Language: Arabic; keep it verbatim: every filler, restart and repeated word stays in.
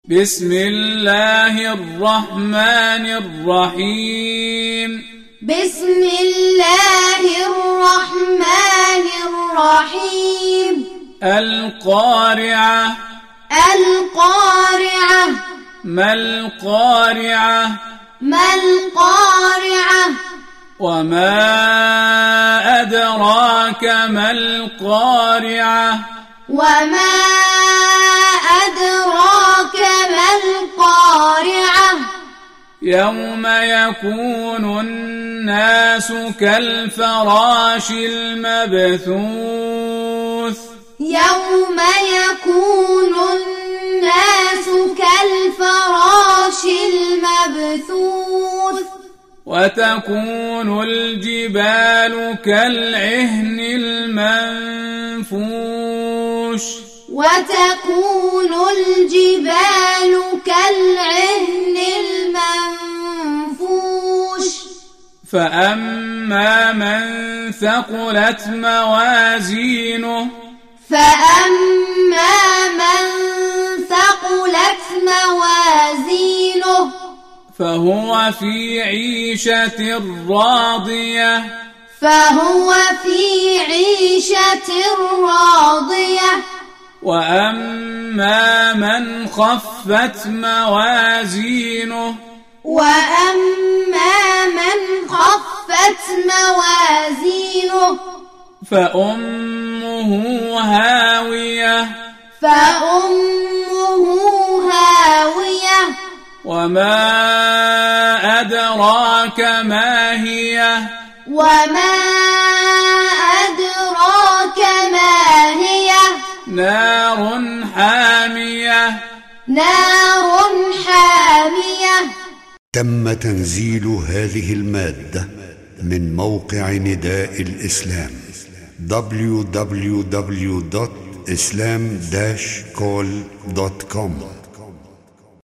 بسم الله الرحمن الرحيم بسم الله الرحمن الرحيم القارعة القارعة ما القارعة ما القارعة وما أدراك ما القارعة وما أدراك ما القارعة يوم يكون الناس كالفراش المبثوث يوم يكون الناس كالفراش المبثوث وتكون الجبال كالعهن المنفوش وتكون الجبال كالعهن المنفوش فأما من ثقلت موازينه فأما من ثقلت موازينه فهو في عيشة راضية فهو في عيشة راضية وأما من خفت موازينه وأما من خفت موازينه فأمه هاوية فأمه هاوية وما أدراك ما هي وما أدراك ما هي نار حامية نار حامية. تم تنزيل هذه المادة من موقع نداء الإسلام دبليو دبليو دبليو دوت إسلام داش كول دوت كوم.